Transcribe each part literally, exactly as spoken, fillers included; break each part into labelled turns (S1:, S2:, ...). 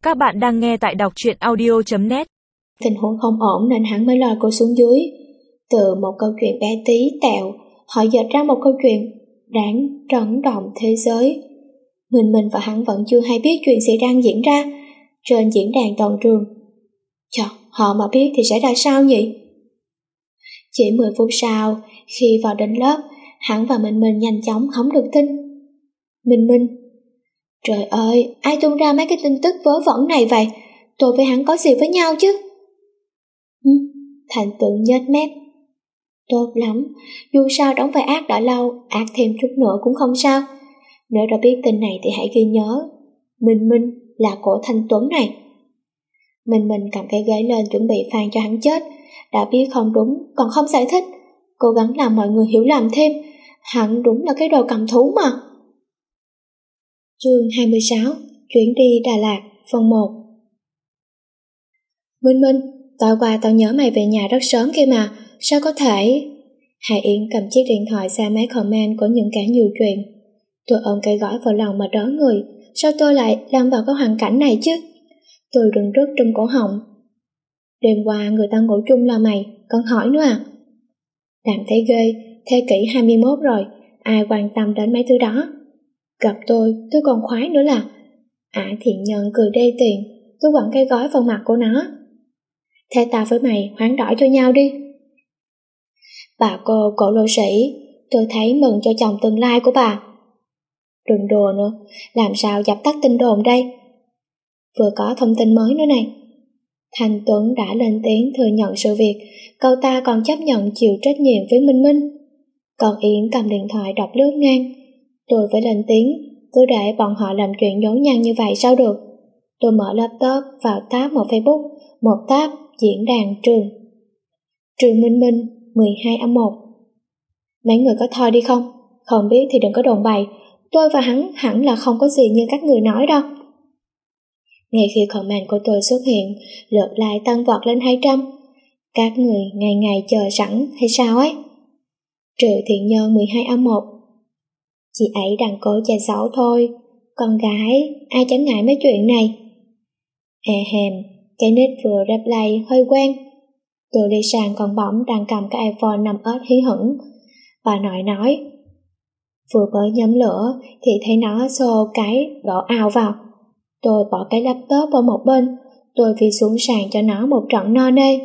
S1: Các bạn đang nghe tại đọc truyện audio chấm net.
S2: Tình huống không ổn nên hắn mới lôi cô xuống dưới. Từ một câu chuyện bé tí tẹo, họ dệt ra một câu chuyện đáng trấn động thế giới. Mình mình và hắn vẫn chưa hay biết chuyện gì đang diễn ra trên diễn đàn toàn trường. Chà, họ mà biết thì sẽ ra sao nhỉ? Chỉ mười phút sau, khi vào đến lớp, hắn và Minh Minh nhanh chóng hóng được tin. Minh Minh: Trời ơi, ai tung ra mấy cái tin tức vớ vẩn này vậy? Tôi với hắn có gì với nhau chứ? Ừ, Thành Tự nhếch mép: Tốt lắm, dù sao đóng vai ác đã lâu, ác thêm chút nữa cũng không sao. Nếu đã biết tin này thì hãy ghi nhớ, Minh Minh là của Thanh Tuấn này. Minh Minh cầm cái ghế lên chuẩn bị phàn cho hắn chết. Đã biết không đúng, còn không giải thích, cố gắng làm mọi người hiểu lầm thêm. Hắn đúng là cái đồ cầm thú mà. Chương hai mươi sáu, Chuyển đi Đà Lạt, phần một. Minh Minh, tối qua tao nhớ mày về nhà rất sớm kia mà, sao có thể? Hải Yến cầm chiếc điện thoại ra máy comment của những kẻ nhiều chuyện. Tôi ôm cây gói vào lòng mà đớ người, sao tôi lại lâm vào cái hoàn cảnh này chứ? Tôi rừng rức trong cổ họng. Đêm qua người ta ngủ chung là mày, còn hỏi nữa à? Làm thấy ghê, thế kỷ hai mươi mốt rồi, ai quan tâm đến mấy thứ đó? Gặp tôi, tôi còn khoái nữa là Ả Thiện Nhân cười đê tiện, tôi quẳng cây gói vào mặt của nó. Thế tao với mày hoán đổi cho nhau đi. Bà cô cổ lỗ sĩ, tôi thấy mừng cho chồng tương lai của bà. Đừng đùa nữa, làm sao dập tắt tin đồn đây? Vừa có thông tin mới nữa này. Thanh Tuấn đã lên tiếng thừa nhận sự việc, cậu ta còn chấp nhận chịu trách nhiệm với Minh Minh. Còn Yến cầm điện thoại đọc lướt ngang. Tôi phải lên tiếng, cứ để bọn họ làm chuyện nhố nhăng như vậy sao được. Tôi mở laptop vào tab một Facebook, một tab diễn đàn trường. Trường Minh Minh, mười hai âm một. Mấy người có thôi đi không? Không biết thì đừng có đồn bậy, tôi và hắn hẳn là không có gì như các người nói đâu. Ngay khi comment của tôi xuất hiện, lượt like tăng vọt lên hai trăm. Các người ngày ngày chờ sẵn hay sao ấy? Trừ Thiện Nhân mười hai âm một. Chị ấy đang cố che giấu thôi, con gái, ai chẳng ngại mấy chuyện này. E hèm, cái nick vừa reply hơi quen. Tôi đi sang con bỏng đang cầm cái iPhone năm S hí hửng. Bà nội nói, vừa mới nhóm lửa thì thấy nó xô cái đổ ào vào. Tôi bỏ cái laptop vào một bên, tôi phi xuống sàn cho nó một trận no nê.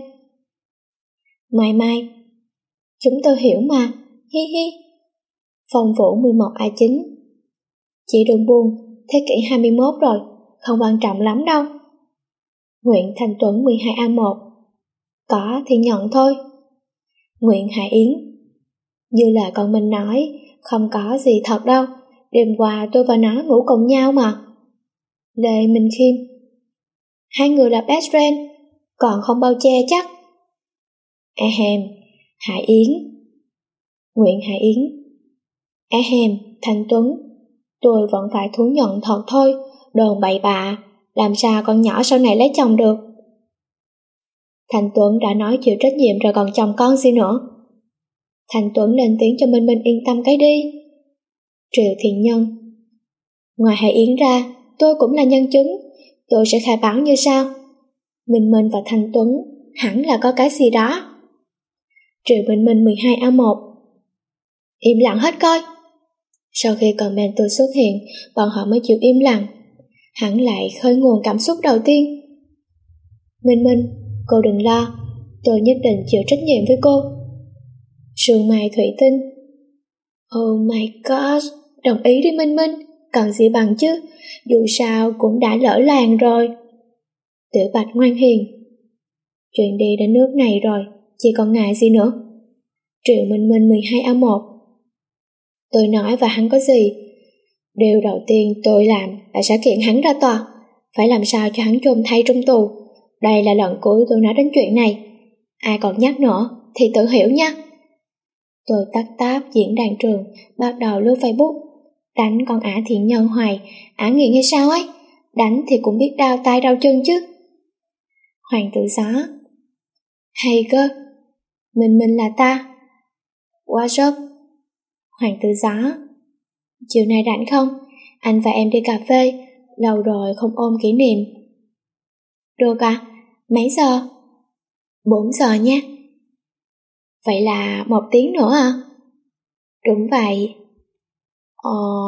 S2: Mai mai, chúng tôi hiểu mà, hi hi. Phong Vũ mười một A chín. Chị đừng buồn, thế kỷ hai mươi mốt rồi, không quan trọng lắm đâu. Nguyễn Thanh Tuấn mười hai A một. Có thì nhận thôi. Nguyễn Hải Yến. Như là con mình nói, không có gì thật đâu, đêm qua tôi và nó ngủ cùng nhau mà. Lê Minh Khiêm. Hai người là best friend, còn không bao che chắc. Ahem, Hải Yến. Nguyễn Hải Yến. Ahem, Thanh Tuấn. Tôi vẫn phải thú nhận thật thôi, đồn bậy bạ, làm sao con nhỏ sau này lấy chồng được. Thanh Tuấn đã nói chịu trách nhiệm rồi còn chồng con gì nữa. Thanh Tuấn lên tiếng cho Minh Minh yên tâm cái đi. Triệu Thiện Nhân. Ngoài Hải Yến ra, tôi cũng là nhân chứng, tôi sẽ khai báo như sau. Minh Minh và Thanh Tuấn hẳn là có cái gì đó. Triệu Minh Minh mười hai A một. Im lặng hết coi. Sau khi comment tôi xuất hiện, bọn họ mới chịu im lặng. Hắn lại khơi nguồn cảm xúc đầu tiên. Minh Minh, cô đừng lo, tôi nhất định chịu trách nhiệm với cô. Sương Mai Thủy Tinh. Oh my god, đồng ý đi Minh Minh, cần gì bằng chứ, dù sao cũng đã lỡ làng rồi. Tiểu Bạch ngoan hiền. Chuyện đi đến nước này rồi, chỉ còn ngại gì nữa. Triệu Minh Minh mười hai A một. Tôi nói và hắn có gì? Điều đầu tiên tôi làm là sẽ kiện hắn ra tòa, phải làm sao cho hắn chôn thay trong tù. Đây là lần cuối tôi nói đến chuyện này, ai còn nhắc nữa thì tự hiểu nha. Tôi tắt tab diễn đàn trường, bắt đầu lướt Facebook. Đánh con Ả Thiện Nhân hoài, Ả nghiện hay sao ấy, đánh thì cũng biết đau tay đau chân chứ. Hoàng tử gió. Hay cơ, Minh Minh là ta. What's up? Hoàng tử gió. Chiều nay rảnh không? Anh và em đi cà phê, lâu rồi không ôm kỷ niệm. Được à? Mấy giờ? Bốn giờ nha. Vậy là một tiếng nữa à? Đúng vậy. Ờ...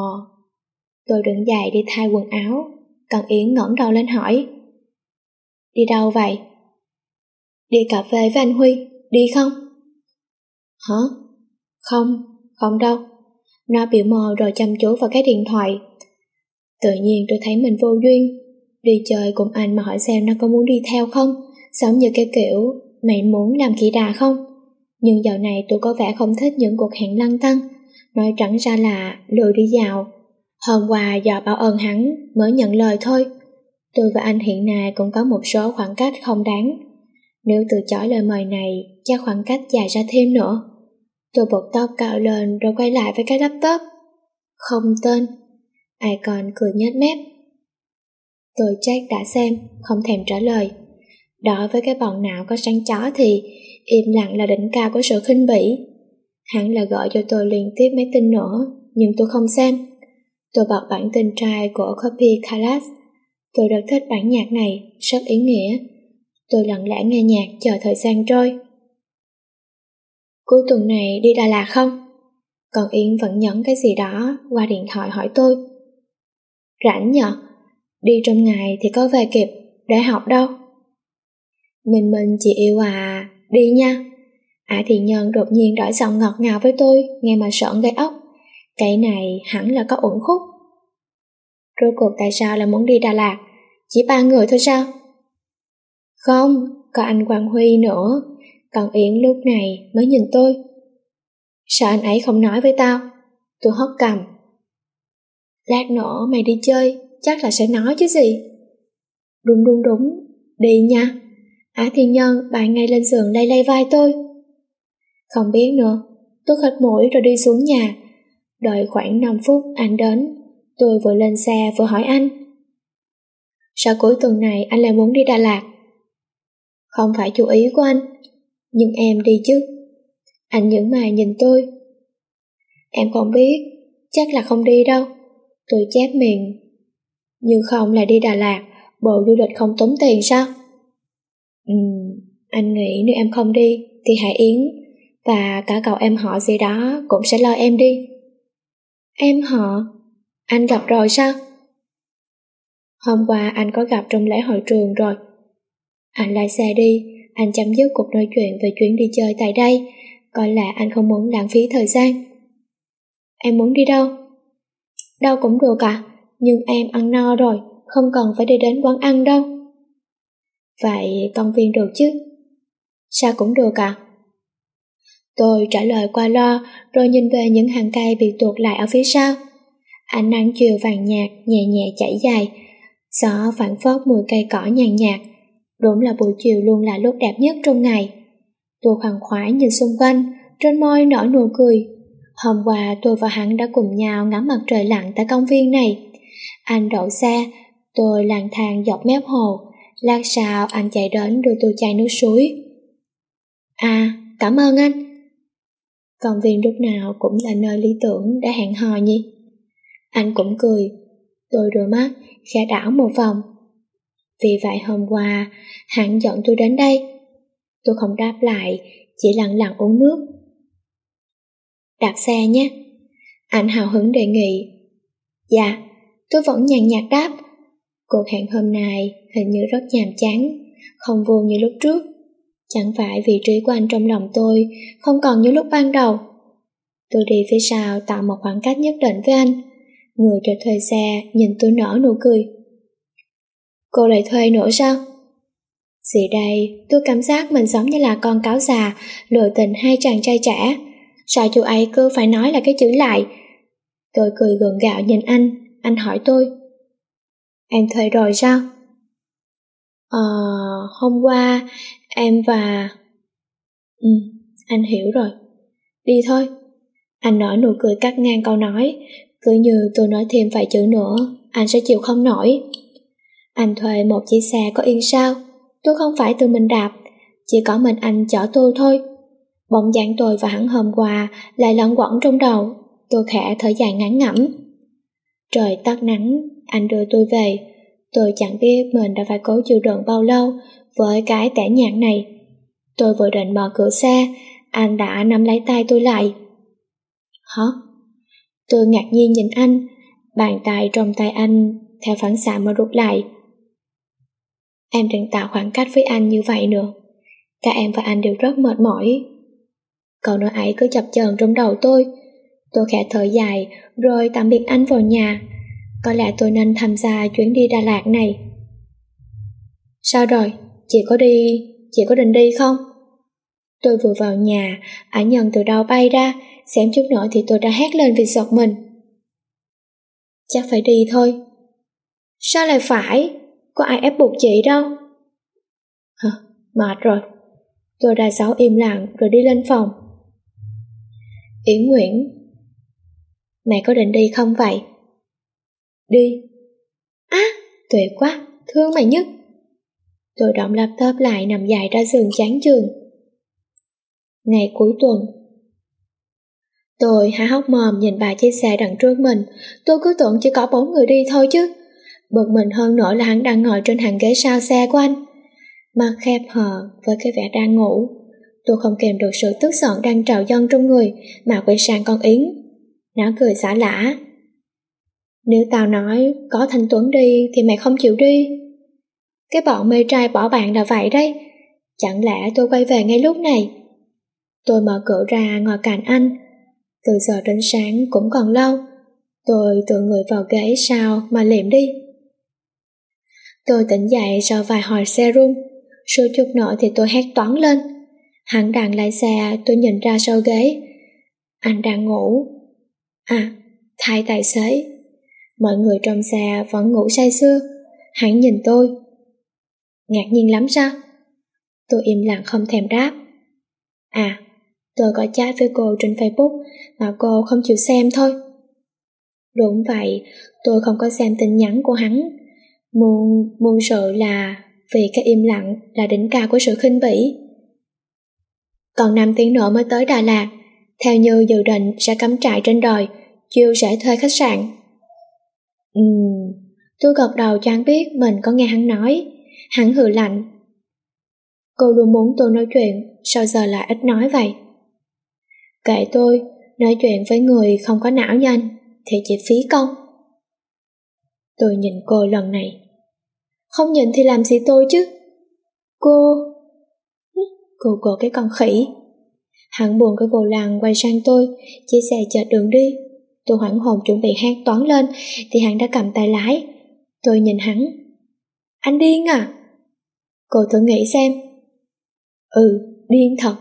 S2: Tôi đứng dậy đi thay quần áo, còn Yến ngẩng đầu lên hỏi. Đi đâu vậy? Đi cà phê với anh Huy, đi không? Hả? Không, không đâu. Nó biểu môi rồi chăm chú vào cái điện thoại. Tự nhiên tôi thấy mình vô duyên. Đi chơi cùng anh mà hỏi xem nó có muốn đi theo không, giống như cái kiểu mày muốn làm kỳ đà không? Nhưng dạo này tôi có vẻ không thích những cuộc hẹn lăng tăng, nói trắng ra là lười đi dạo. Hôm qua do báo ơn hắn mới nhận lời thôi. Tôi và anh hiện nay cũng có một số khoảng cách không đáng. Nếu từ chối lời mời này, chắc khoảng cách dài ra thêm nữa. Tôi buộc tóc cạo lên rồi quay lại với cái laptop. Không tên. Ai còn cười nhếch mép. Tôi check đã xem, không thèm trả lời. Đối với cái bọn nào có sáng chó thì im lặng là đỉnh cao của sự khinh bỉ. Hắn là gọi cho tôi liên tiếp mấy tin nữa, nhưng tôi không xem. Tôi bật bản tin trai của Copy Kailash. Tôi rất thích bản nhạc này, rất ý nghĩa. Tôi lặng lẽ nghe nhạc chờ thời gian trôi. Cuối tuần này đi Đà Lạt không? Còn Yến vẫn nhấn cái gì đó qua điện thoại hỏi tôi. Rảnh nhờ? Đi trong ngày thì có về kịp, để học đâu. Mình mình chị yêu à, đi nha. Ả Thị Nhân đột nhiên đổi giọng ngọt ngào với tôi, nghe mà sợn gai ốc. Cái này hẳn là có uẩn khúc. Rốt cuộc tại sao là muốn đi Đà Lạt? Chỉ ba người thôi sao? Không, có anh Quang Huy nữa. Còn Yến lúc này mới nhìn tôi. Sao anh ấy không nói với tao? Tôi hất cằm. Lát nữa mày đi chơi, chắc là sẽ nói chứ gì. Đúng đúng đúng, đi nha. Ả Thị Nhân bay ngay lên giường lay lay vai tôi. Không biết nữa, tôi khịt mũi rồi đi xuống nhà. Đợi khoảng năm phút anh đến. Tôi vừa lên xe vừa hỏi anh. Sao cuối tuần này anh lại muốn đi Đà Lạt? Không phải chủ ý của anh. Nhưng em đi chứ. Anh nhướng mày nhìn tôi. Em không biết, chắc là không đi đâu. Tôi chép miệng. Nhưng không là đi Đà Lạt, bộ du lịch không tốn tiền sao? Ừm, anh nghĩ nếu em không đi thì Hải Yến và cả cậu em họ gì đó cũng sẽ lo em đi. Em họ? Anh gặp rồi sao? Hôm qua anh có gặp trong lễ hội trường rồi. Anh lái xe đi, anh chấm dứt cuộc nói chuyện về chuyến đi chơi tại đây. Coi là anh không muốn lãng phí thời gian. Em muốn đi đâu? Đâu cũng được à, nhưng em ăn no rồi, không cần phải đi đến quán ăn đâu. Vậy công viên được chứ? Sao cũng được à? Tôi trả lời qua lo, rồi nhìn về những hàng cây bị tuột lại ở phía sau. Ánh nắng chiều vàng nhạt nhẹ nhẹ chảy dài, gió phảng phất mùi cây cỏ nhàn nhạt. Đúng là buổi chiều luôn là lúc đẹp nhất trong ngày. Tôi khoan khoái nhìn xung quanh, trên môi nở nụ cười. Hôm qua tôi và hắn đã cùng nhau ngắm mặt trời lặn tại công viên này. Anh đậu xe, tôi lang thang dọc mép hồ. Lát sau anh chạy đến đưa tôi chai nước suối. À, cảm ơn anh. Công viên lúc nào cũng là nơi lý tưởng để hẹn hò nhỉ? Anh cũng cười. Tôi đôi mắt khẽ đảo một vòng. Vì vậy hôm qua hắn dẫn tôi đến đây. Tôi không đáp lại, chỉ lặng lặng uống nước. Đạp xe nhé. Anh hào hứng đề nghị. Dạ, tôi vẫn nhàn nhạt đáp. Cuộc hẹn hôm nay hình như rất nhàm chán, không vui như lúc trước. Chẳng phải vị trí của anh trong lòng tôi không còn như lúc ban đầu. Tôi đi phía sau tạo một khoảng cách nhất định với anh. Người cho thuê xe nhìn tôi nở nụ cười. Cô lại thuê nữa sao? Gì đây, tôi cảm giác mình giống như là con cáo già lừa tình hai chàng trai trẻ. Sao chú ấy cứ phải nói là cái chữ lại? Tôi cười gượng gạo nhìn anh. Anh hỏi tôi. Em thuê rồi sao? Ờ, hôm qua em và... Ừ, anh hiểu rồi. Đi thôi. Anh nở nụ cười cắt ngang câu nói. Cứ như tôi nói thêm vài chữ nữa anh sẽ chịu không nổi. Anh thuê một chiếc xe có yên sao. Tôi không phải tự mình đạp, chỉ có mình anh chở tôi thôi. Bóng dáng tôi và hắn hôm qua lại lẫn quẩn trong đầu. Tôi khẽ thở dài ngắn ngẩm. Trời tắt nắng, anh đưa tôi về. Tôi chẳng biết mình đã phải cố chịu đựng bao lâu với cái tẻ nhạt này. Tôi vừa định mở cửa xe, anh đã nắm lấy tay tôi lại. Hả? Tôi ngạc nhiên nhìn anh, bàn tay trong tay anh theo phản xạ mà rút lại. Em đừng tạo khoảng cách với anh như vậy nữa. Cả em và anh đều rất mệt mỏi. Câu nói ấy cứ chập chờn trong đầu tôi. Tôi khẽ thở dài rồi tạm biệt anh vào nhà. Có lẽ tôi nên tham gia chuyến đi Đà Lạt này. Sao rồi? Chị có đi... Chị có định đi không? Tôi vừa vào nhà, ả Nhân từ đâu bay ra, xém chút nữa thì tôi đã hét lên vì giật mình. Chắc phải đi thôi. Sao lại phải? Có ai ép buộc chị đâu. Hả? Mệt rồi. Tôi đã giấu im lặng rồi đi lên phòng. Yến Nguyễn, mẹ có định đi không vậy? Đi. Á, à, tuyệt quá, thương mày nhất. Tôi đóng laptop lại nằm dài ra giường chán chường. Ngày cuối tuần. Tôi há hốc mồm nhìn ba chiếc xe đằng trước mình. Tôi cứ tưởng chỉ có bốn người đi thôi chứ. Bực mình hơn nữa là hắn đang ngồi trên hàng ghế sau xe của anh, mặt khép hờ với cái vẻ đang ngủ. Tôi không kèm được sự tức giận đang trào dâng trong người mà quay sang con Yến. Nó cười xả lả. Nếu tao nói có Thanh Tuấn đi thì mày không chịu đi. Cái bọn mê trai bỏ bạn là vậy đấy. Chẳng lẽ tôi quay về ngay lúc này? Tôi mở cửa ra ngồi cạnh anh. Từ giờ đến sáng cũng còn lâu. Tôi tựa người vào ghế sau mà liệm đi. Tôi tỉnh dậy sau vài hồi xe rung. Suốt chút nữa thì tôi hét toáng lên. Hắn đang lái xe, tôi nhìn ra sau ghế. Anh đang ngủ. À, thay tài xế. Mọi người trong xe vẫn ngủ say sưa. Hắn nhìn tôi. Ngạc nhiên lắm sao? Tôi im lặng không thèm đáp. À, tôi có chat với cô trên Facebook mà cô không chịu xem thôi. Đúng vậy, tôi không có xem tin nhắn của hắn. Muôn, muôn sự là vì cái im lặng là đỉnh cao của sự khinh bỉ. Còn năm tiếng nữa mới tới Đà Lạt. Theo như dự định sẽ cắm trại trên đồi, chiều sẽ thuê khách sạn. Ừm, tôi gật đầu cho hắn biết mình có nghe hắn nói. Hắn hừ lạnh. Cô luôn muốn tôi nói chuyện, sao giờ lại ít nói vậy? Kệ tôi, nói chuyện với người không có não như anh thì chỉ phí công. Tôi nhìn cô lần này. Không nhìn thì làm gì tôi chứ? Cô... Cô cô cái con khỉ. Hắn buồn cái vô lăng quay sang tôi, chia xe chợt đường đi. Tôi hoảng hồn chuẩn bị hét toán lên thì hắn đã cầm tay lái. Tôi nhìn hắn. Anh điên à? Cô thử nghĩ xem. Ừ, điên thật.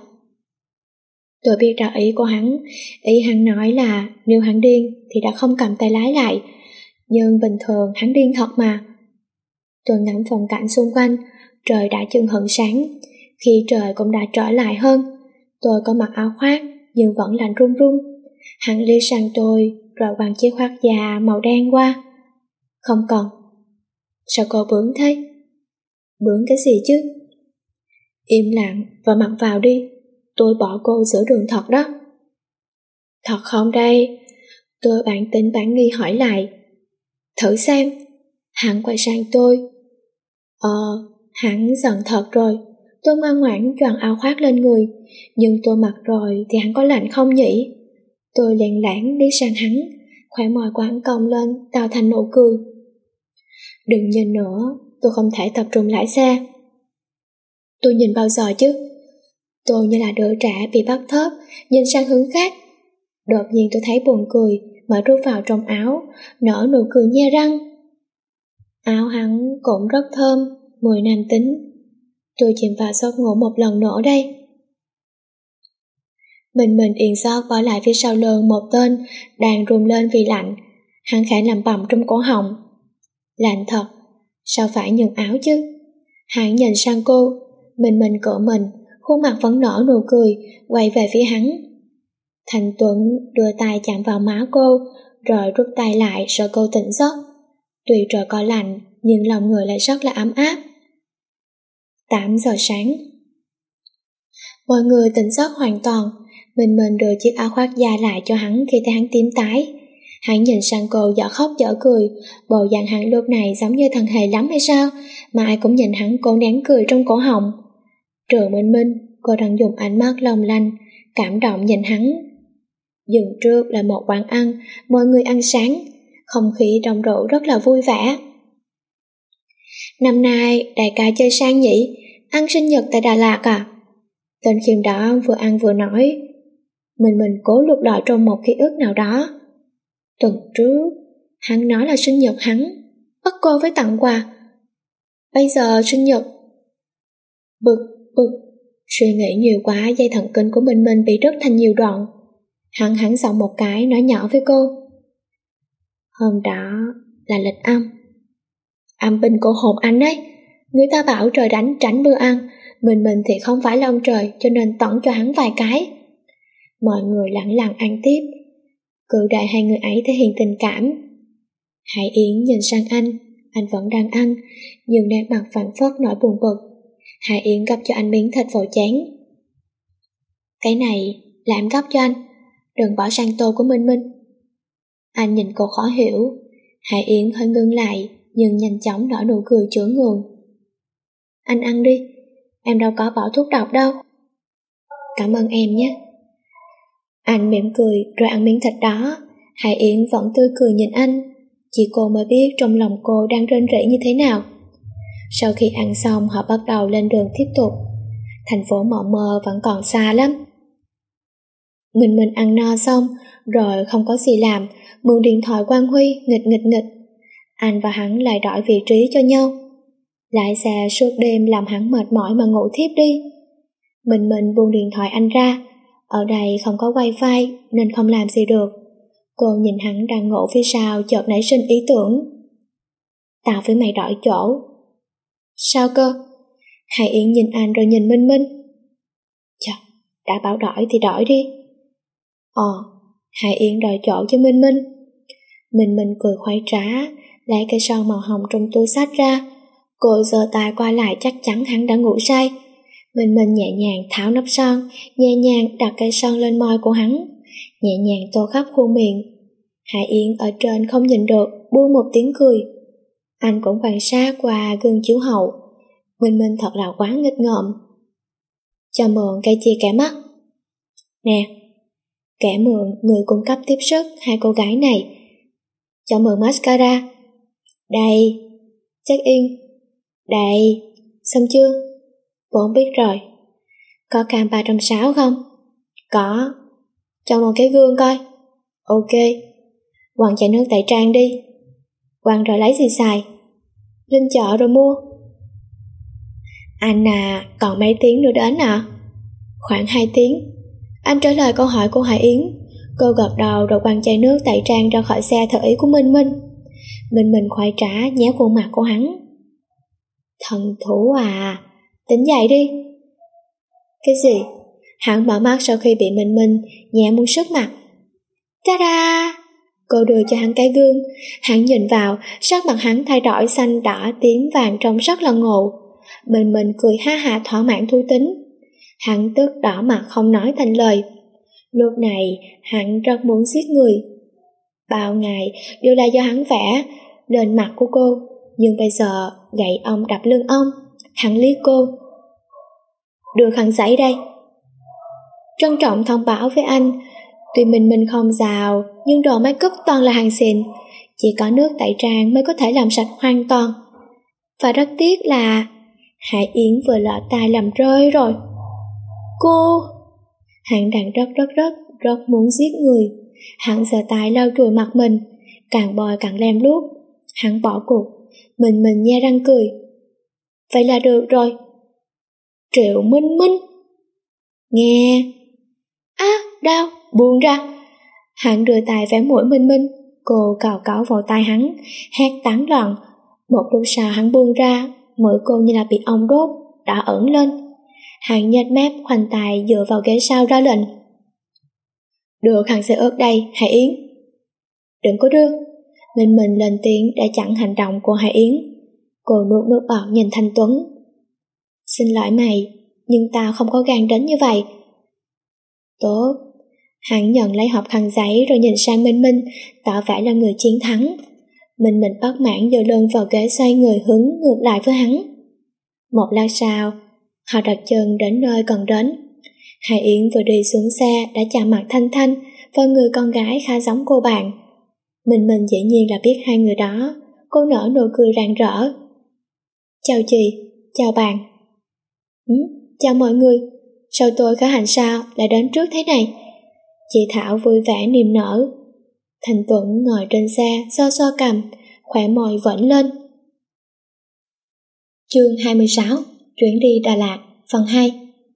S2: Tôi biết rõ ý của hắn. Ý hắn nói là nếu hắn điên thì đã không cầm tay lái lại. Nhưng bình thường hắn điên thật mà. Tôi ngắm phong cảnh xung quanh. Trời đã chừng hửng sáng. Khi trời cũng đã trở lại hơn, tôi có mặc áo khoác nhưng vẫn lạnh run run. Hắn liếc sang tôi rồi quăng chiếc khoác da màu đen qua. Không cần. Sao cô bướng thế? Bướng cái gì chứ? Im lặng và mặc vào đi. Tôi bỏ cô giữa đường thật đó. Thật không đây? Tôi bản tính bản nghi hỏi lại. Thử xem. Hắn quay sang tôi. Ờ, hắn giận thật rồi. Tôi ngoan ngoãn choàng áo khoác lên người. Nhưng tôi mặc rồi thì hắn có lạnh không nhỉ? Tôi lẹn lảng đi sang hắn. Khóe môi của hắn cong lên tạo thành nụ cười. Đừng nhìn nữa. Tôi không thể tập trung lái xe. Tôi nhìn bao giờ chứ? Tôi như là đứa trẻ bị bắt thớp, nhìn sang hướng khác. Đột nhiên tôi thấy buồn cười, mở rút vào trong áo, nở nụ cười nhe răng. Áo hắn cũng rất thơm, mùi nam tính. Tôi chìm vào giấc ngủ một lần nữa đây. Mình mình yên giấc bỏ lại phía sau lưng một tên đang run lên vì lạnh. Hắn khẽ lẩm bẩm trong cổ họng. Lạnh thật, sao phải nhường áo chứ? Hắn nhìn sang cô, mình mình cỡ mình, khuôn mặt vẫn nở nụ cười, quay về phía hắn. Thanh Tuấn đưa tay chạm vào má cô, rồi rút tay lại sợ cô tỉnh giấc. Tuy trời có lạnh, nhưng lòng người lại rất là ấm áp. tám giờ sáng. Mọi người tỉnh giấc hoàn toàn. Mình mình đưa chiếc áo khoác da lại cho hắn khi thấy hắn tím tái. Hắn nhìn sang cô dở khóc dở cười, bộ dạng hắn lúc này giống như thằng hề lắm hay sao, mà ai cũng nhìn hắn cố nén cười trong cổ họng. Trừ Minh Minh, cô đang dùng ánh mắt long lanh, cảm động nhìn hắn. Dừng trước là một quán ăn, mọi người ăn sáng, không khí đông đủ rất là vui vẻ. Năm nay đại ca chơi sang nhỉ, ăn sinh nhật tại Đà Lạt à? Tên Khiêm đó vừa ăn vừa nói. Mình mình cố lục lọi trong một ký ức nào đó. Tuần trước, hắn nói là sinh nhật hắn, bắt cô với tặng quà. Bây giờ sinh nhật. Bực, bực, suy nghĩ nhiều quá, dây thần kinh của mình mình bị đứt thành nhiều đoạn. Hắn hắn giọng một cái nói nhỏ với cô. Hôm đó là lịch âm. Âm binh cổ hồn anh ấy. Người ta bảo trời đánh tránh bữa ăn, mình mình thì không phải là ông trời, cho nên tỏng cho hắn vài cái. Mọi người lặng lặng ăn tiếp, cứ đợi hai người ấy thể hiện tình cảm. Hải Yến nhìn sang anh, anh vẫn đang ăn, nhưng nét mặt phảng phất nỗi buồn bực. Hải Yến gấp cho anh miếng thịt vào chén. Cái này là em gấp cho anh, đừng bỏ sang tô của Minh Minh. Anh nhìn cô khó hiểu. Hải Yến hơi ngưng lại, nhưng nhanh chóng nở nụ cười chữa ngượng. Anh ăn đi, em đâu có bỏ thuốc độc đâu. Cảm ơn em nhé. Anh mỉm cười rồi ăn miếng thịt đó. Hải Yến vẫn tươi cười nhìn anh, chỉ cô mới biết trong lòng cô đang rên rỉ như thế nào. Sau khi ăn xong, họ bắt đầu lên đường tiếp tục. Thành phố mộng mơ vẫn còn xa lắm. Mình mình ăn no xong, rồi không có gì làm, mượn điện thoại Quang Huy nghịch nghịch nghịch. Anh và hắn lại đổi vị trí cho nhau. Lái xe suốt đêm làm hắn mệt mỏi mà ngủ thiếp đi. Mình mình buông điện thoại anh ra. Ở đây không có wifi nên không làm gì được. Cô nhìn hắn đang ngủ phía sau chợt nảy sinh ý tưởng. Tao với mày đổi chỗ. Sao cơ? Hải Yến nhìn anh rồi nhìn Minh Minh. Chà, đã bảo đổi thì đổi đi. Ờ, Hải Yến đổi chỗ cho Minh Minh. Minh Minh cười khoái trá, lấy cây son màu hồng trong túi xách ra. Cô giơ tay qua lại chắc chắn hắn đã ngủ say. Minh Minh nhẹ nhàng tháo nắp son, nhẹ nhàng đặt cây son lên môi của hắn, nhẹ nhàng tô khắp khuôn miệng. Hải Yến ở trên không nhìn được, buông một tiếng cười. Anh cũng quan sát qua gương chiếu hậu. Minh Minh thật là quá nghịch ngợm. Cho mượn cây chia kẻ mắt. Nè, kẻ mượn người cung cấp tiếp sức hai cô gái này. Cho mượn mascara. Đây, check in. Đây, xong chưa? Bốn biết rồi. Có cam ba trăm sáu mươi không? Có. Cho một cái gương coi. Ok. Quăng chai nước tẩy trang đi. Quăng rồi lấy gì xài? Lên chợ rồi mua. Anh à, còn mấy tiếng nữa đến à? Khoảng hai tiếng. Anh trả lời câu hỏi của Hải Yến. Cô gật đầu rồi quăng chai nước tẩy trang ra khỏi xe theo ý của Minh Minh. Minh Minh khoái trá nhéo khuôn mặt của hắn. Thần thú à, tỉnh dậy đi. Cái gì? Hắn mở mắt sau khi bị Minh Minh nhẹ muốn sức mặt. Ta-da! Cô đưa cho hắn cái gương. Hắn nhìn vào, sắc mặt hắn thay đổi xanh đỏ tím vàng trông rất là ngộ. Minh Minh cười ha hả thỏa mãn thú tính. Hắn tức đỏ mặt không nói thành lời. Lúc này hắn rất muốn giết người. Bao ngày đều là do hắn vẽ lên mặt của cô, nhưng bây giờ gậy ông đập lưng ông. Hắn liếc cô. Đưa khăn giấy đây. Trân trọng thông báo với anh, tuy mình mình không giàu, nhưng đồ make up toàn là hàng xịn, chỉ có nước tẩy trang mới có thể làm sạch hoàn toàn. Và rất tiếc là Hải Yến vừa lỡ tay làm rơi rồi. Cô! Hắn đang rất rất rất rất muốn giết người. Hắn giơ tay lau chùi mặt mình, càng bôi càng lem luốc. Hắn bỏ cuộc, mình mình nhe răng cười. Vậy là được rồi. Triệu Minh Minh. Nghe. Á, à, đau, buông ra. Hắn đưa tay véo mũi Minh Minh. Cô cào cào vào tay hắn, hét tán loạn. Một lúc sau hắn buông ra, mũi cô như là bị ong đốt, đỏ ửng lên. Hắn nhếch mép khoanh tay dựa vào ghế sau ra lệnh. Đưa khăn xe ướt đây, Hải Yến. Đừng có đưa. Minh Minh lên tiếng để chặn hành động của Hải Yến. Cô nuốt nước bọt nhìn Thanh Tuấn. Xin lỗi mày, nhưng tao không có gan đến như vậy. Tốt. Hắn nhận lấy hộp khăn giấy rồi nhìn sang Minh Minh, tỏ vẻ là người chiến thắng. Minh Minh bất mãn dựa lưng vào ghế xoay người hướng ngược lại với hắn. Một lát sau, họ đặt chân đến nơi cần đến. Hải Yến vừa đi xuống xe đã chạm mặt Thanh Thanh và người con gái khá giống cô bạn. Minh Minh dĩ nhiên là biết hai người đó, cô nở nụ cười rạng rỡ. Chào chị, chào bạn. Ừ, chào mọi người, sao tôi khởi hành sao lại đến trước thế này? Chị Thảo vui vẻ niềm nở. Thành Tuấn ngồi trên xe xoa xoa cằm, khỏe môi vẫn lên. Chương hai mươi sáu, chuyến đi Đà Lạt, phần hai.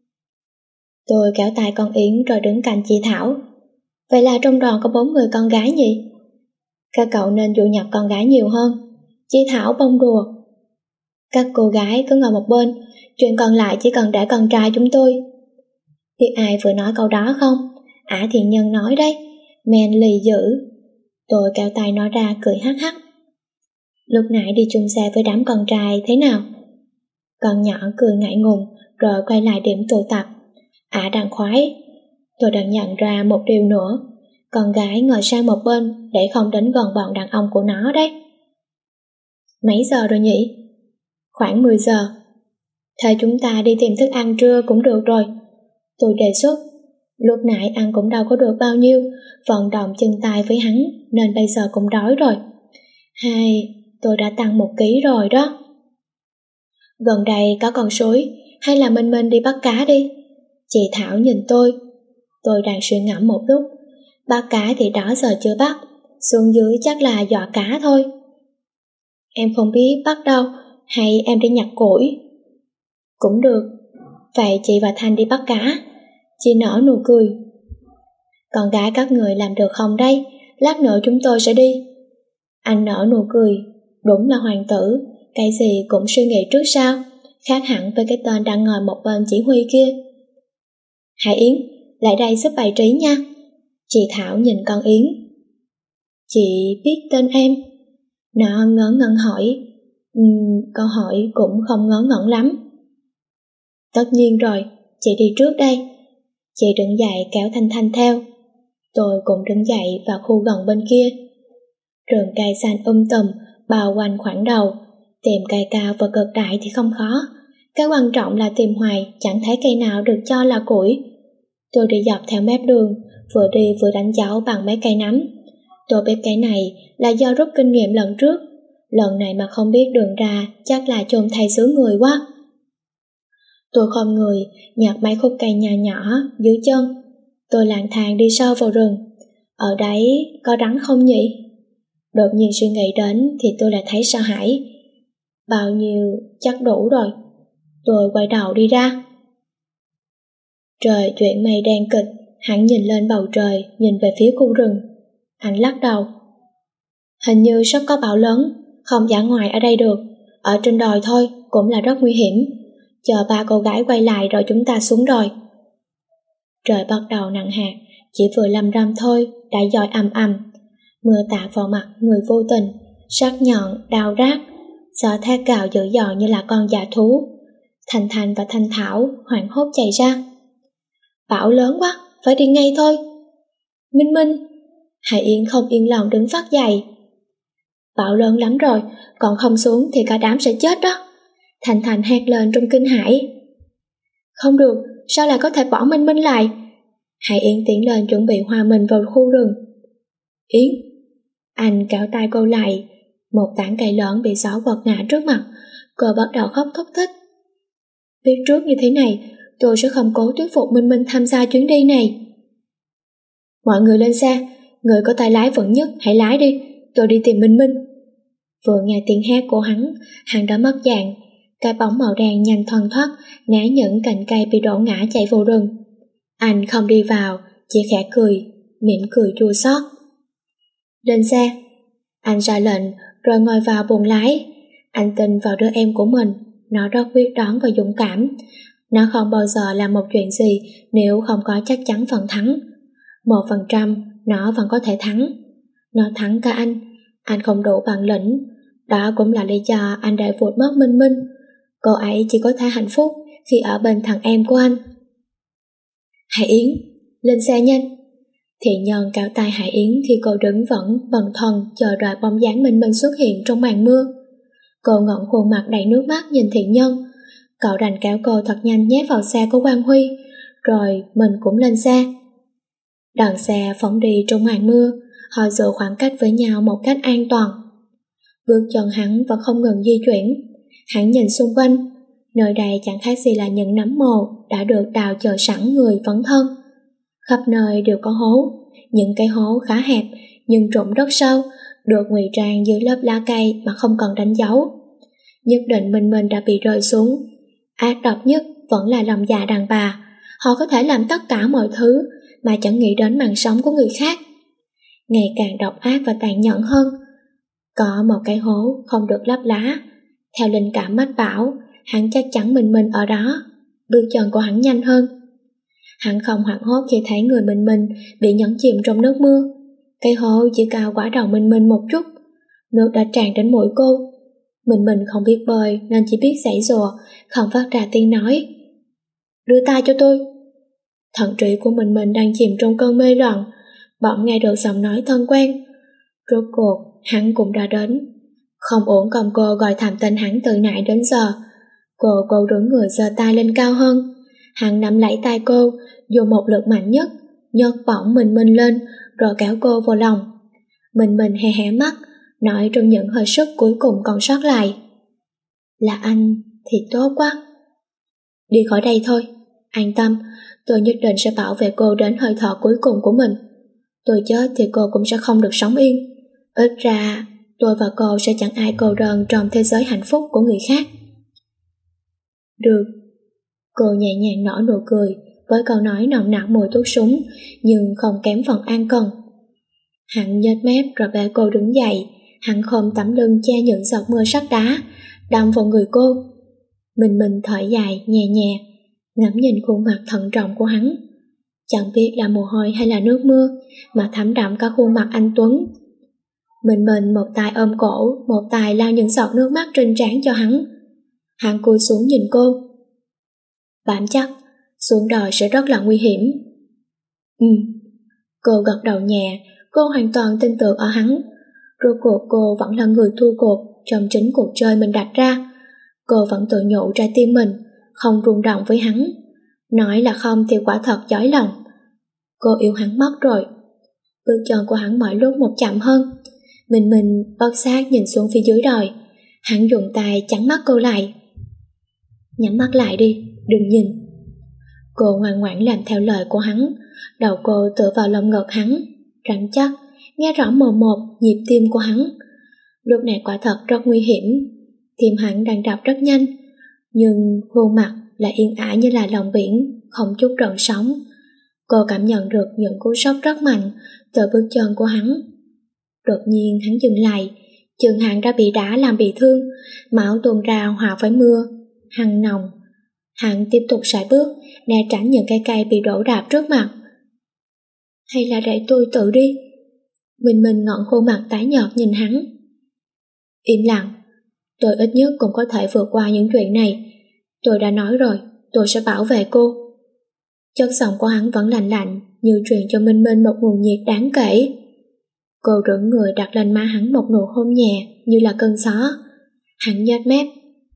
S2: Tôi kéo tay con Yến rồi đứng cạnh chị Thảo. Vậy là trong đoàn có bốn người con gái nhỉ? Các cậu nên dụ nhập con gái nhiều hơn. Chị Thảo bông đùa. Các cô gái cứ ngồi một bên, chuyện còn lại chỉ cần để con trai chúng tôi. Biết ai vừa nói câu đó không? Ả Thiện Nhân nói đấy, men lì dữ. Tôi kéo tay nó ra cười hắc hắc. Lúc nãy đi chung xe với đám con trai thế nào? Con nhỏ cười ngại ngùng rồi quay lại điểm tụ tập. Ả đang khoái. Tôi đang nhận ra một điều nữa, con gái ngồi sang một bên để không đến gần bọn đàn ông của nó đấy. Mấy giờ rồi nhỉ? Khoảng mười giờ. Thế chúng ta đi tìm thức ăn trưa cũng được rồi. Tôi đề xuất. Lúc nãy ăn cũng đâu có được bao nhiêu, vận động chân tay với hắn nên bây giờ cũng đói rồi. Hai, tôi đã tăng một ký rồi đó. Gần đây có con suối, hay là Minh Minh đi bắt cá đi? Chị Thảo nhìn tôi. Tôi đang suy ngẫm một lúc. Bắt cá thì đó giờ chưa bắt, xuống dưới chắc là dọa cá thôi. Em không biết bắt đâu, hay em đi nhặt củi? Cũng được. Vậy chị và Thanh đi bắt cá. Chị nở nụ cười. Con gái các người làm được không đây? Lát nữa chúng tôi sẽ đi. Anh nở nụ cười. Đúng là hoàng tử, cái gì cũng suy nghĩ trước sau, khác hẳn với cái tên đang ngồi một bên chỉ huy kia. Hải Yến, lại đây giúp bày trí nha. Chị Thảo nhìn con Yến. Chị biết tên em? Nó ngớ ngẩn hỏi. uhm, Câu hỏi cũng không ngớ ngẩn lắm. Tất nhiên rồi, chị đi trước đây. Chị đứng dậy kéo Thanh Thanh theo. Tôi cũng đứng dậy vào khu gần bên kia. Rừng cây xanh um tùm bao quanh khoảng đầu. Tìm cây cao và cực đại thì không khó, cái quan trọng là tìm hoài chẳng thấy cây nào được cho là củi. Tôi đi dọc theo mép đường, vừa đi vừa đánh dấu bằng mấy cây nắm. Tôi biết cái này là do rút kinh nghiệm lần trước, lần này mà không biết đường ra chắc là chôn thay xứ người quá. Tôi khom người nhặt mấy khúc cây nhỏ nhỏ dưới chân. Tôi lang thang đi sâu vào rừng. Ở đấy có rắn không nhỉ? Đột nhiên suy nghĩ đến thì tôi lại thấy sợ hãi. Bao nhiêu chắc đủ rồi. Tôi quay đầu đi ra. Trời chuyển mây đen kịch. Hắn nhìn lên bầu trời, nhìn về phía khu rừng. Hắn lắc đầu. Hình như sắp có bão lớn, không dã ngoại ở đây được. Ở trên đồi thôi cũng là rất nguy hiểm. Chờ ba cô gái quay lại rồi chúng ta xuống đồi. Trời bắt đầu nặng hạt, chỉ vừa lầm râm thôi đã dội ầm ầm. Mưa tạt vào mặt người vô tình, sắc nhọn, đau rát. Gió thét gào dữ dội như là con dã thú. Thành Thành và Thanh Thảo hoảng hốt chạy ra. Bão lớn quá, phải đi ngay thôi. Minh Minh. Hải Yến không yên lòng đứng phát dậy. Bão lớn lắm rồi, còn không xuống thì cả đám sẽ chết đó. Thành Thành hét lên trong kinh hãi. Không được, sao lại có thể bỏ Minh Minh lại? Hải Yến tiến lên chuẩn bị hòa mình vào khu rừng. Yến. Anh kéo tay cô lại. Một tảng cây lớn bị gió quật ngã trước mặt. Cô bắt đầu khóc thúc thích. Biết trước như thế này, tôi sẽ không cố thuyết phục Minh Minh tham gia chuyến đi này. Mọi người lên xe, người có tay lái vững nhất hãy lái đi, tôi đi tìm Minh Minh. Vừa nghe tiếng hét của hắn, hắn đã mất dạng. Cái bóng màu đen nhanh thoăn thoắt né những cành cây bị đổ ngã chạy vào rừng. Anh không đi vào, chỉ khẽ cười, mỉm cười chua xót. Lên xe. Anh ra lệnh rồi ngồi vào buồng lái. Anh tin vào đứa em của mình, nó rất quyết đoán và dũng cảm. Nó không bao giờ làm một chuyện gì nếu không có chắc chắn phần thắng. Một phần trăm nó vẫn có thể thắng. Nó thắng cả anh, anh không đủ bản lĩnh. Đó cũng là lý do anh đã vụt mất Minh Minh. Cô ấy chỉ có thể hạnh phúc khi ở bên thằng em của anh. Hải Yến, lên xe nhanh. Thị nhân cạo tay Hải Yến khi cô đứng vẫn bần thần chờ đợi bóng dáng Minh Minh xuất hiện trong màn mưa. Cô ngẩng khuôn mặt đầy nước mắt nhìn thị nhân. Cậu đành kéo cô thật nhanh nhét vào xe của Quang Huy, rồi mình cũng lên xe. Đoàn xe phóng đi trong màn mưa, họ giữ khoảng cách với nhau một cách an toàn. Bước chân hắn vẫn không ngừng di chuyển. Hắn nhìn xung quanh, nơi đây chẳng khác gì là những nấm mồ đã được đào chờ sẵn người vấn thân. Khắp nơi đều có hố, những cái hố khá hẹp nhưng trũng rất sâu, được ngụy trang dưới lớp lá cây mà không cần đánh dấu. Nhất định Minh Minh đã bị rơi xuống. Ác độc nhất vẫn là lòng dạ đàn bà, họ có thể làm tất cả mọi thứ mà chẳng nghĩ đến mạng sống của người khác. Ngày càng độc ác và tàn nhẫn hơn. Có một cái hố không được lấp lá. Theo linh cảm mách bảo, hắn chắc chắn Minh Minh ở đó. Bước chân của hắn nhanh hơn. Hắn không hoảng hốt khi thấy người Minh Minh bị nhấn chìm trong nước mưa. Cái hố chỉ cao quá đầu Minh Minh một chút. Nước đã tràn đến mũi cô. Minh Minh không biết bơi nên chỉ biết giãy giụa, không phát ra tiếng nói. Đưa tay cho tôi. Thận trí của Minh Minh đang chìm trong cơn mê loạn, bỗng nghe được giọng nói thân quen. Rốt cuộc hắn cũng đã đến. Không ổn cầm cô gọi thầm tên hắn từ nãy đến giờ. Cô cô đứng người giơ tay lên cao hơn. Hắn nắm lấy tay cô, dùng một lực mạnh nhất, nhấc bổng Minh Minh lên, rồi kéo cô vào lòng. Minh Minh hé hé mắt, nói trong những hơi sức cuối cùng còn sót lại. Là anh thì tốt quá. Đi khỏi đây thôi, an tâm, tôi nhất định sẽ bảo vệ cô đến hơi thở cuối cùng của mình. Tôi chết thì cô cũng sẽ không được sống yên. Ít ra, tôi và cô sẽ chẳng ai cô đơn trong thế giới hạnh phúc của người khác. Được. Cô nhẹ nhàng nở nụ cười với câu nói nồng nặc mùi thuốc súng, nhưng không kém phần an cần. Hắn nhếch mép rồi bế cô đứng dậy. Hắn khom tấm lưng che những giọt mưa sắt đá, đâm vào người cô. Mình mình thở dài nhẹ nhẹ, ngắm nhìn khuôn mặt thận trọng của hắn. Chẳng biết là mồ hôi hay là nước mưa mà thấm đậm cả khuôn mặt anh Tuấn. Mình mình một tay ôm cổ, một tay lau những giọt nước mắt trên trán cho hắn. Hắn cúi xuống nhìn cô. Bạn chắc xuống đồi sẽ rất là nguy hiểm. Ừ. Cô gật đầu nhẹ. Cô hoàn toàn tin tưởng ở hắn. Rốt cuộc cô vẫn là người thua cuộc trong chính cuộc chơi mình đặt ra. Cô vẫn tự nhủ trái tim mình, không rung động với hắn. Nói là không thì quả thật chói lòng. Cô yêu hắn mất rồi. Bước chân của hắn mỗi lúc một chậm hơn. Mình mình bất giác nhìn xuống phía dưới đồi. Hắn dùng tay chắn mắt cô lại. Nhắm mắt lại đi, đừng nhìn. Cô ngoan ngoãn làm theo lời của hắn. Đầu cô tựa vào lồng ngực hắn, rắn chắc, nghe rõ mồm một nhịp tim của hắn. Lúc này quả thật rất nguy hiểm. Tim hắn đang đập rất nhanh, nhưng khuôn mặt lại yên ả như là lòng biển, không chút gợn sóng. Cô cảm nhận được những cú sốc rất mạnh từ bước chân của hắn. Đột nhiên hắn dừng lại, chân hắn đã bị đá làm bị thương, máu tuôn ra hòa với mưa, hằn nồng. Hắn tiếp tục sải bước, né tránh những cây cây bị đổ đạp trước mặt. Hay là để tôi tự đi? Mình mình ngọn khuôn mặt tái nhợt nhìn hắn. Im lặng, tôi ít nhất cũng có thể vượt qua những chuyện này. Tôi đã nói rồi, tôi sẽ bảo vệ cô. Chất giọng của hắn vẫn lạnh lạnh, như truyền cho Minh Minh một nguồn nhiệt đáng kể. Cô rưỡng người đặt lên má hắn một nụ hôn nhẹ như là cơn gió. Hắn nhếch mép.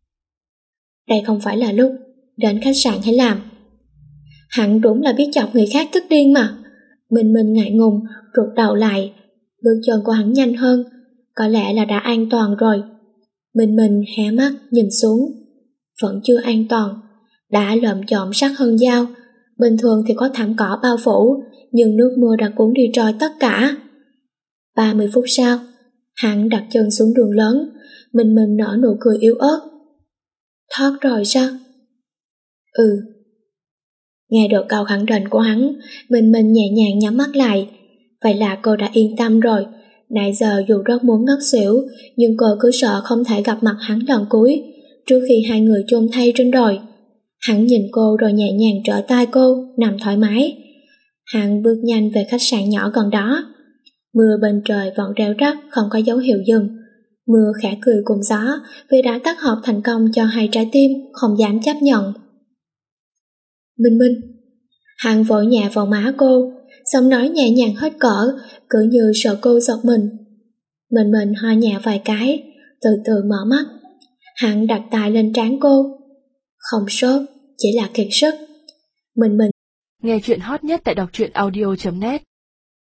S2: Đây không phải là lúc, đến khách sạn hãy làm. Hắn đúng là biết chọc người khác tức điên mà. Minh Minh ngại ngùng, rụt đầu lại. Bước chân của hắn nhanh hơn, có lẽ là đã an toàn rồi. Minh Minh hé mắt nhìn xuống. Vẫn chưa an toàn, đã lợm chộm sắc hơn dao. Bình thường thì có thảm cỏ bao phủ, nhưng nước mưa đã cuốn đi trôi tất cả. ba mươi phút sau, hắn đặt chân xuống đường lớn. Minh Minh nở nụ cười yếu ớt. Thoát rồi sao? Ừ. Nghe được câu khẳng định của hắn, Minh Minh nhẹ nhàng nhắm mắt lại. Vậy là cô đã yên tâm rồi. Nãy giờ dù rất muốn ngất xỉu, nhưng cô cứ sợ không thể gặp mặt hắn lần cuối, trước khi hai người chôn thay trên đồi. Hắn nhìn cô rồi nhẹ nhàng trở tay cô, nằm thoải mái. Hắn bước nhanh về khách sạn nhỏ gần đó. Mưa bên trời vẫn reo rắt, không có dấu hiệu dừng. Mưa khẽ cười cùng gió vì đã tác hợp thành công cho hai trái tim không dám chấp nhận. Minh Minh. Hắn vỗ nhẹ vào má cô, giọng nói nhẹ nhàng hết cỡ, cứ như sợ cô giật mình. Mình mình ho nhẹ vài cái, từ từ mở mắt. Hắn đặt tay lên trán cô. Không sốt, chỉ là kiệt sức. Mình mình
S1: Nghe chuyện hot nhất tại đọc truyện audio chấm net.